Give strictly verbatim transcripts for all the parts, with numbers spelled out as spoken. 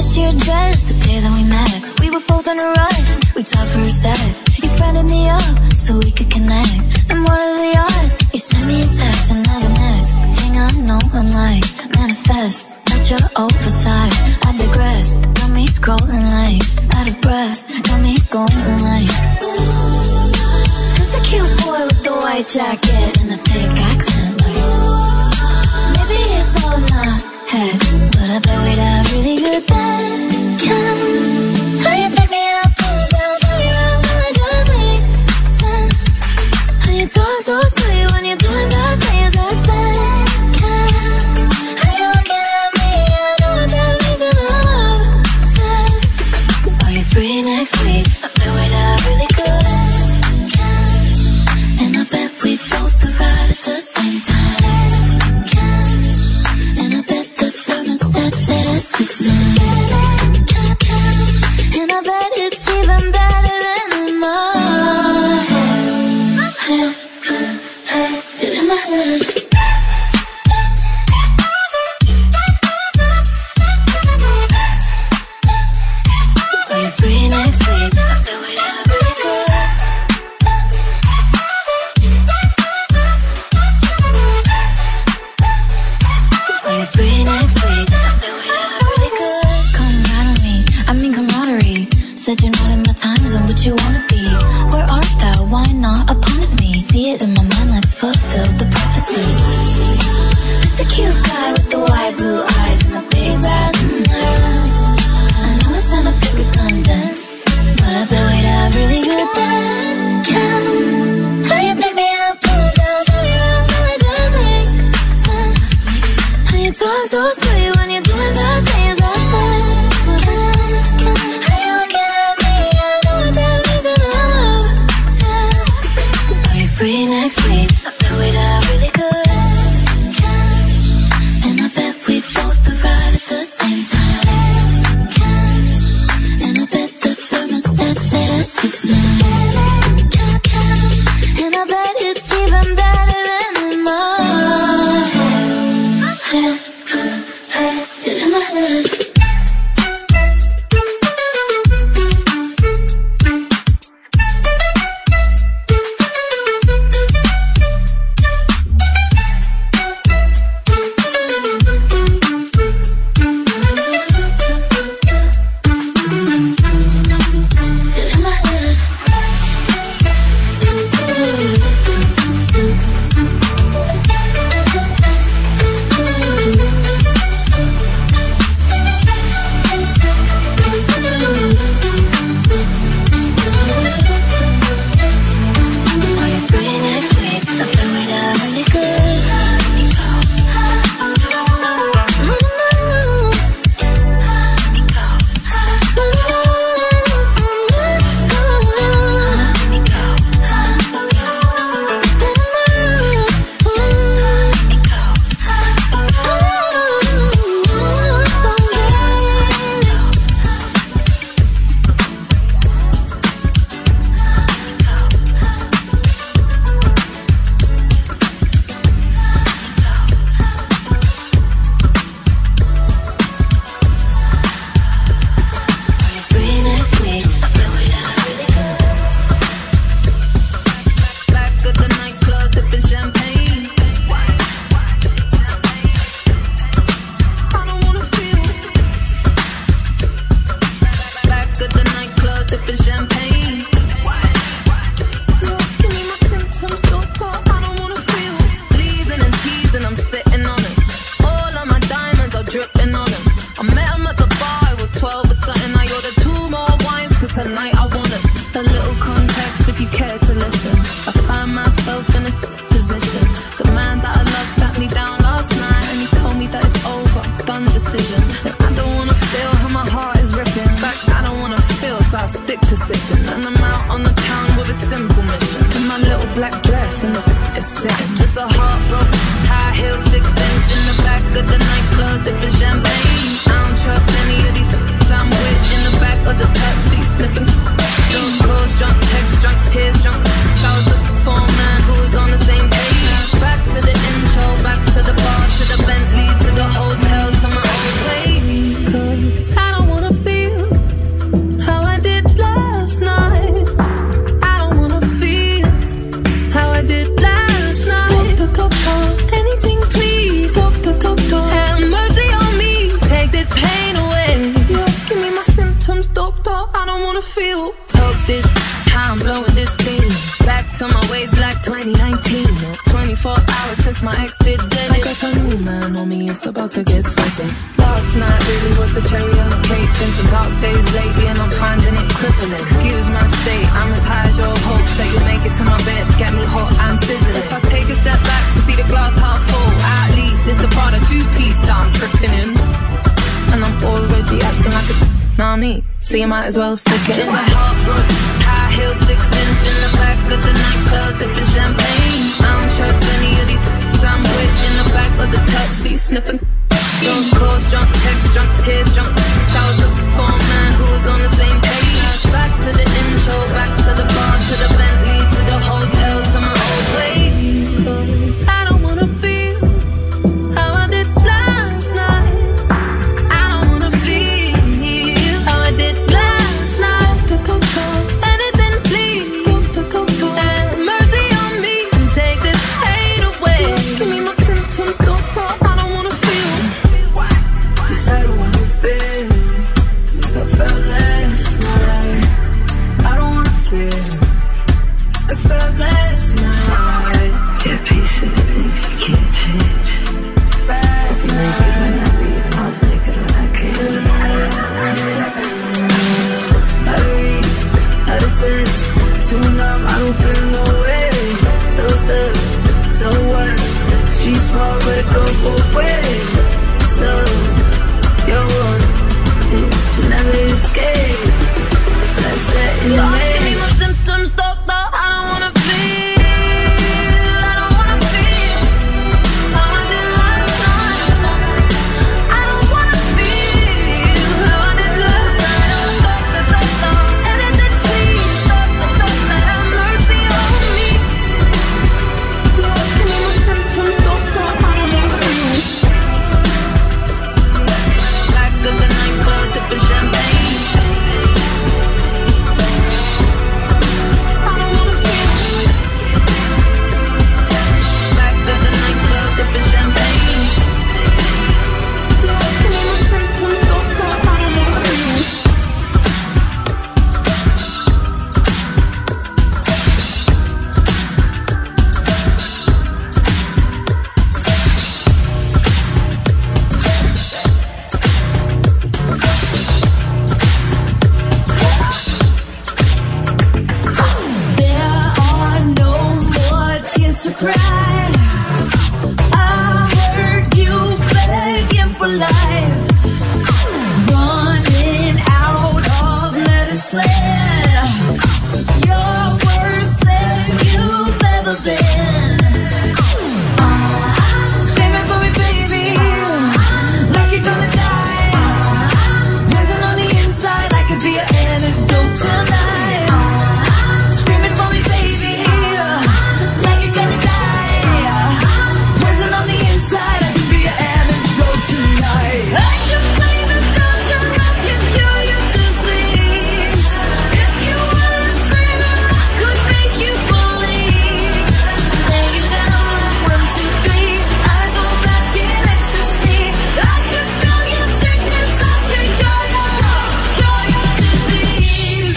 miss your dress the day that we met. We were both in a rush, we talked for a sec. You friended me up so we could connect. And what are the odds? You sent me a text, and now the next thing I know, I'm like, manifest. Not your oversized, I digress. Got me scrolling like, out of breath. Got me going like, who's the cute boy with the white jacket and the thick accent? Like, maybe it's all in my head, but I bet we'd have really good then. Can how you pick me up, pull me down, turn me around, how it just makes sense. How you talk so sweet when you're doing bad things, that's that. Can how you looking at me, I know what that means in love says. Are you free next week? I bet we'd have really good. Can and I bet we both arrive at the same time. Can and I bet the thermostat said at six nine. And I bet it's even better than in my head. In my head. Are you free next week? I bet we'd have really good. Are you free next week? I bet we'd have really good. Come right on me, I mean camaraderie. Said you're not in my time zone, but you wanna be. Where art thou? Why not upon with me? See it in my mind, let's fulfill the prophecy. Who's the cute guy with the white blue eyes and the big bad mm-hmm. I know it sound a bit redundant, but I bet we'd have really good then. Can how you pick me up, pull me down, turn me around, how it just makes sense. How you talk so sweet when you're doing bad things, that's that. Can how you looking at me, I know what that means in love says. Are you free next week? I bet we'd have really good. And I bet we both arrive at the same time. And I bet the thermostat said at six nine. And I bet it's even better than in my head. In my head. Just a heartbroken, high heel, six inch in the back of the nightclub, sipping champagne. I don't trust any of these I'm with in the back of the taxi, sniffing. Drunk clothes, drunk feel. Talk this, how I'm blowing this steam. Back to my ways like twenty nineteen. twenty-four hours since my ex did dead. I got a new man on me, it's about to get sweaty. Last night really was the cherry on the cake. Been some dark days lately and I'm finding it crippling. Excuse my state, I'm as high as your hopes that you'll make it to my bed. Get me hot and sizzling. If I take a step back to see the glass half full, at least it's the part of two-piece that I'm tripping in. And I'm already acting like a nah me, so you might as well stick it. Just a heartbroken, high heel, six inch in the back of the nightclub, sipping champagne. I don't trust any of these I'm with in the back of the taxi, sniffing. Drunk calls, drunk texts, drunk tears, drunk so I was looking for a man who was on the same page. Back to the intro, back to the bar, to the Bentley, to the hotel, to my old way. Cause I don't wanna feel how I did last night. I don't wanna feel how I did last night. Anything please, have mercy on me and take this hate away. Give me my symptoms, doctor, I don't wanna feel. Yes, I don't wanna feel like I felt last night. I don't wanna feel like I felt last night. Get peace with the things you can't change. Last night I was naked when I came. Out of reach, out of touch, too numb, I don't feel no way. So stuck, so what? Street small, but it go both ways. So, yo, you never escape. Sunset in the Lord, give me my symptoms, doctor, I don't wanna feel. I don't wanna feel how I did last night. I don't wanna feel how I did last night. Doctor, doctor, anything please, doctor, doctor, have mercy on me. Lord, give me my symptoms, doctor, I don't wanna feel. Back of the nightclub, sipping champagne. I don't wanna feel. Back of the nightclub, sipping champagne. Lord, give me my symptoms, doctor, I don't wanna feel. There are no more tears to cry. I heard you begging for life, running out of medicine. You're worse than you've ever been. Screaming for me, baby, like you're gonna die. Poison on the inside, I could be an antidote tonight. Screaming for me, baby, like you're gonna die. Poison on the inside, I could be an antidote tonight. I can play the doctor, I can cure your disease. If you were a sinner, I could make you believe. Lay you down like one, two, three, eyes on back in ecstasy. I can spell your sickness, I can cure your, cure your disease.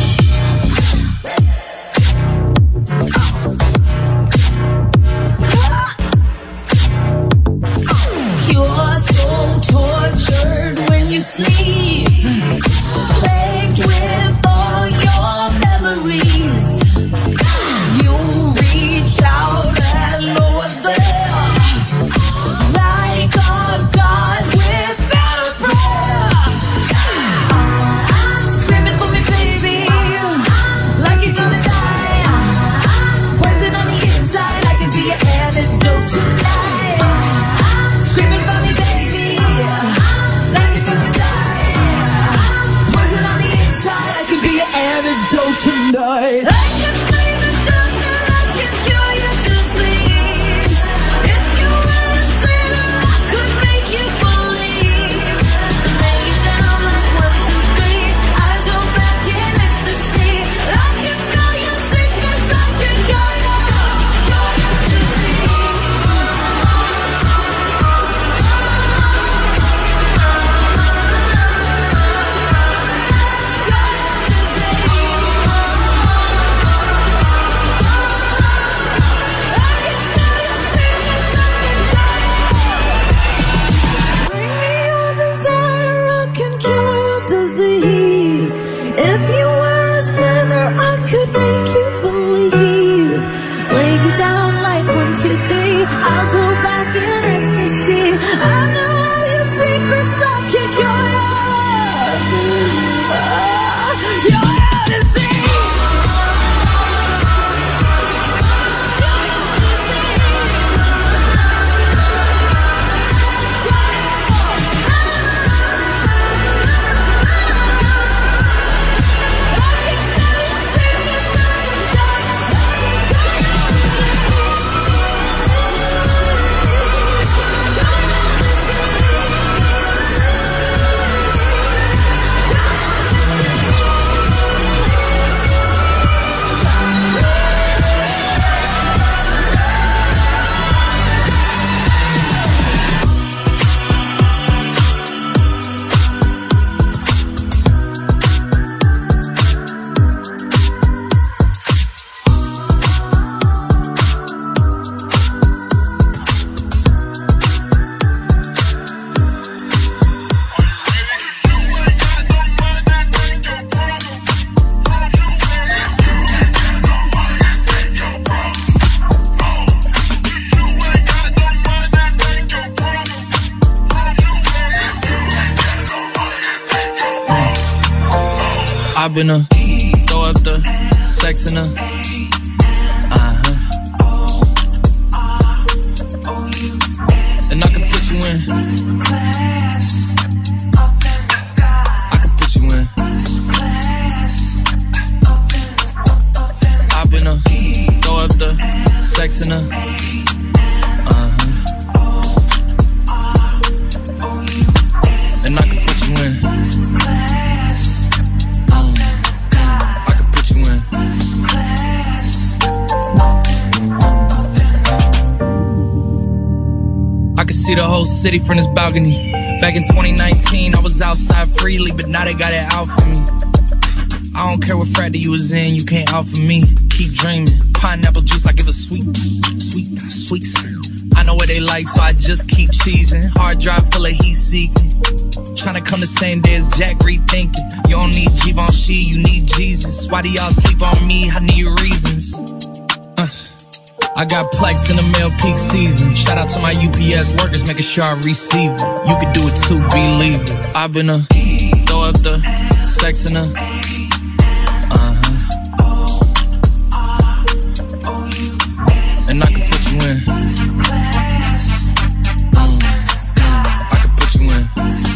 You're so tortured when you sleep, plagued with all your memories. You reach out and know what's there, like a god without a prayer. Screaming for me, baby, like you're gonna die. Poison on the inside, I could be an antidote tonight. Screaming for me, baby, like you're gonna die. Poison on the inside, I could be an antidote tonight. I've been a throw up the sex in a uh-huh. And I can put you in. I can put you in. I've been a throw up the sex in a uh-huh. And I can put you in. I can see the whole city from this balcony. Back in twenty nineteen, I was outside freely, but now they got it out for me. I don't care what frat you was in, you can't out for me. Keep dreaming, pineapple juice, I give a sweet, sweet, sweet. I know what they like, so I just keep cheesing. Hard drive full of heat seeking. Tryna come the same day as Jack, rethinking. You don't need Givenchy, you need Jesus. Why do y'all sleep on me? I need reasons. Uh. I got Plex in the mail peak season. Shout out to my U P S workers, making sure I receive it. You could do it too, believe it. I've been a throw up the sex in a uh-huh. And I can put you in. Mm. I can put you in.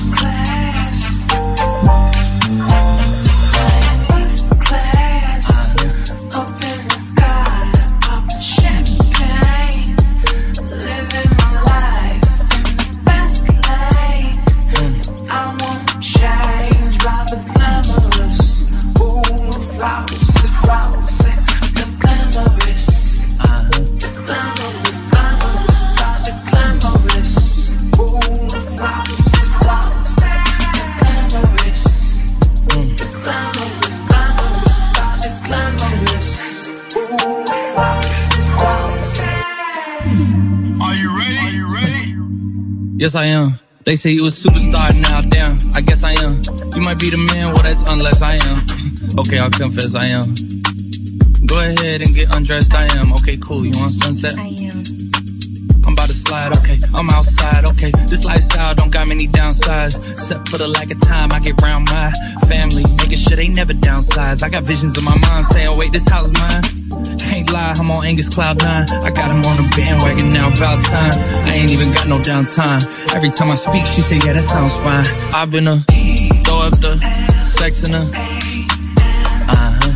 Yes, I am. They say you a superstar now, damn, I guess I am. You might be the man, well, that's unless I am. Okay, I'll confess I am. Go ahead and get undressed, I am. Okay, cool, you want sunset? I am. I'm about to slide, okay, I'm outside, okay. This lifestyle don't got many downsides, except for the lack of time I get around my family, making sure they never downsize. I got visions in my mind saying, wait, this house mine. Can't lie, I'm on Angus Cloud nine. I got him on the bandwagon now, about time. I ain't even got no downtime. Every time I speak, she say, yeah, that sounds fine. I've been a throw up the sex in a uh-huh.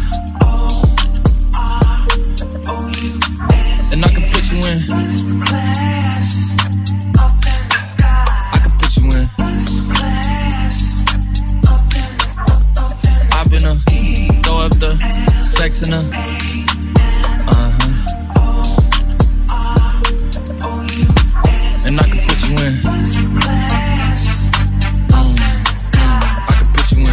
And I can put you in. I can put you in. I've been a throw up the sex in a and I can put you in. Mm. I can put you in.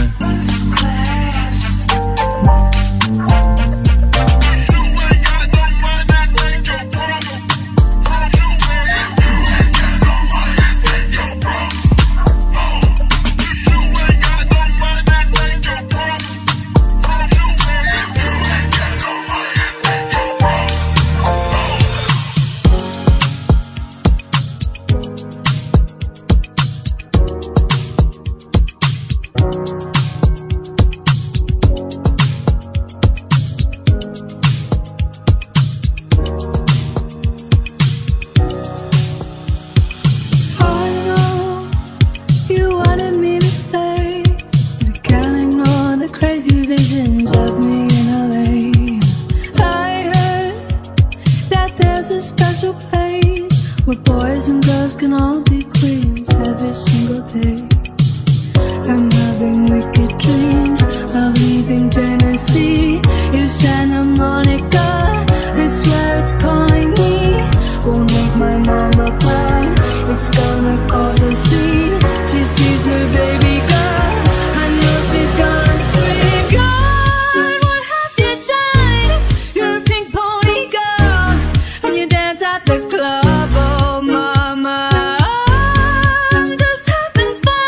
At the club, oh mama, I'm just having fun.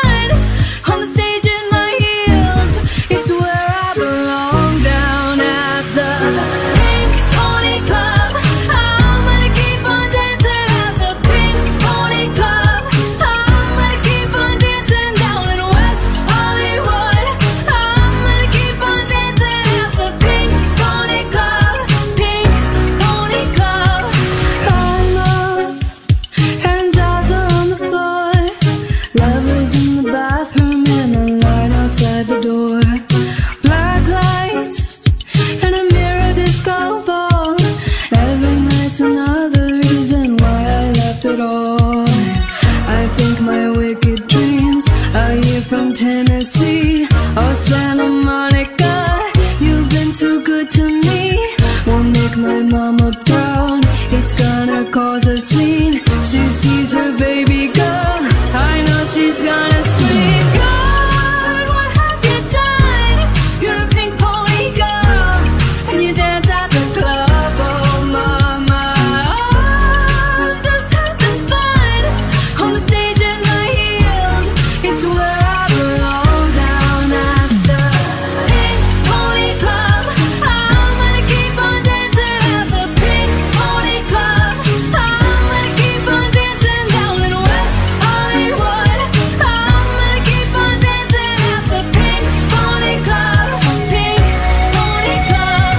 Oh, Santa Monica, you've been too good to me. Won't make my mama proud. It's gonna cause a scene. She sees her baby girl. I know she's gonna scream. God, what have you done? You're a pink pony girl, and you dance at the club. Oh, mama, oh, just having fun on the stage in my heels. It's where I belong, down at the Pink Pony Club. I'm gonna keep on dancing at the Pink Pony Club. I'm gonna keep on dancing down in West Hollywood. I'm gonna keep on dancing at the Pink Pony Club. Pink Pony Club.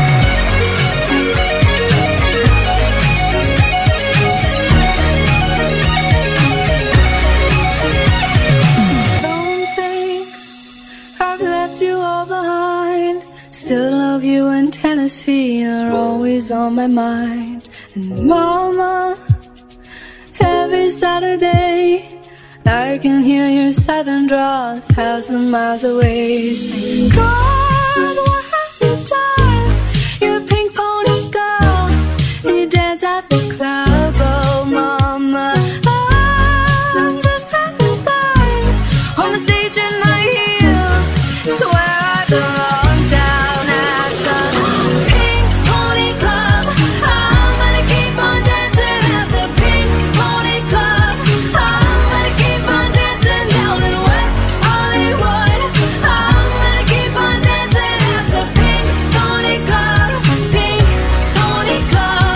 Don't think I've left you all behind. Still love you in Tennessee. You're always on my mind. And mama, every Saturday I can hear your southern drawl a thousand miles away. Saying, God, what have you done? You're a pink pony girl, and you dance at the club. Oh, mama, I'm just having fun on the stage in my heels. It's where I belong, down at the Pink Pony Club. I'm gonna keep on dancing at the Pink Pony Club. I'm gonna keep on dancing down in West Hollywood. I'm gonna keep on dancing at the Pink Pony Club. Pink Pony Club.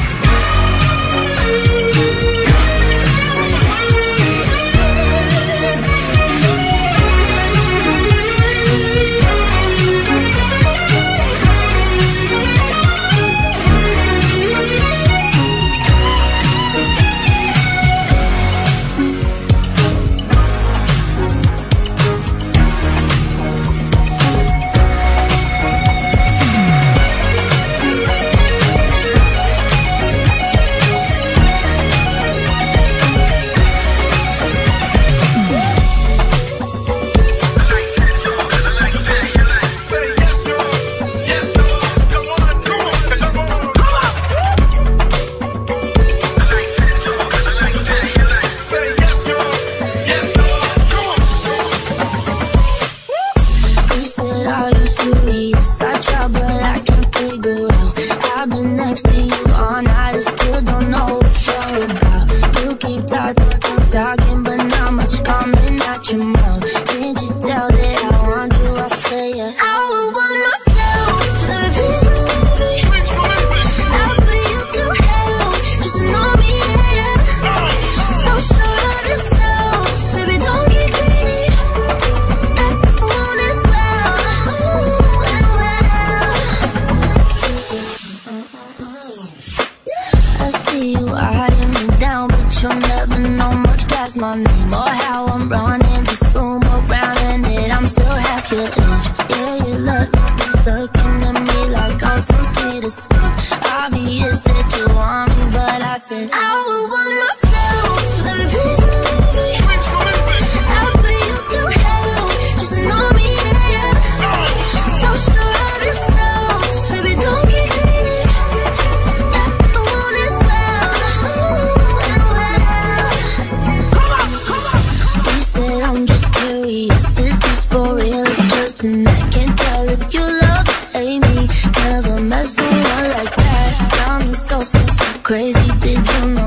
He said, are you serious? I try, but I can't figure out. I've been next to you all night, I still don't know what you're about. You keep talking, keep talking, but not much coming out your mouth. Can't you tell that I want you? I say it. I would want myself, baby, please believe me. I'll put you through hell, just to know me, yeah. So sure of yourself, baby, don't get greedy. I want it well, ooh, and well. I see you eyeing me down, but you'll never know much past my name or how I'm running this room around, and that I'm still half your age. Yeah, you look, looking at me like I'm some sweet escape. Obvious that you want me, but I said I would want myself, baby, please believe me. I'll put you through hell, just to know me, yeah. So sure of yourself, baby, don't get greedy. I want it well, ooh, and well. You said I'm just curious, is this for real or just an act? Can't tell if you love or hate me. Never met someone like that. Got me so, so, so crazy. Did you know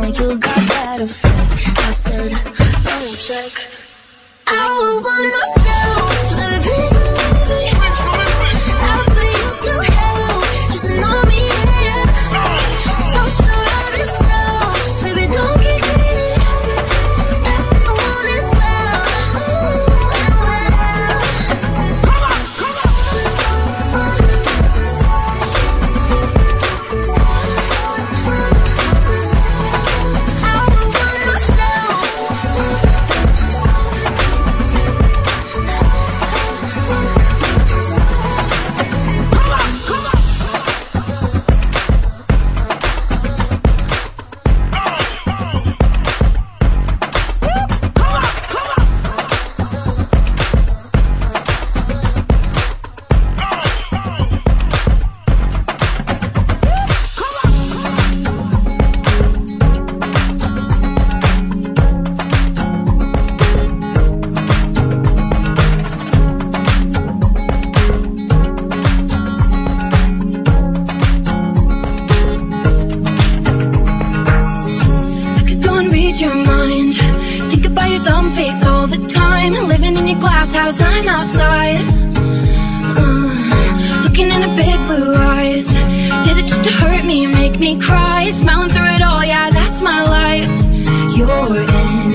make me cry, smiling through it all, yeah, that's my life. You're in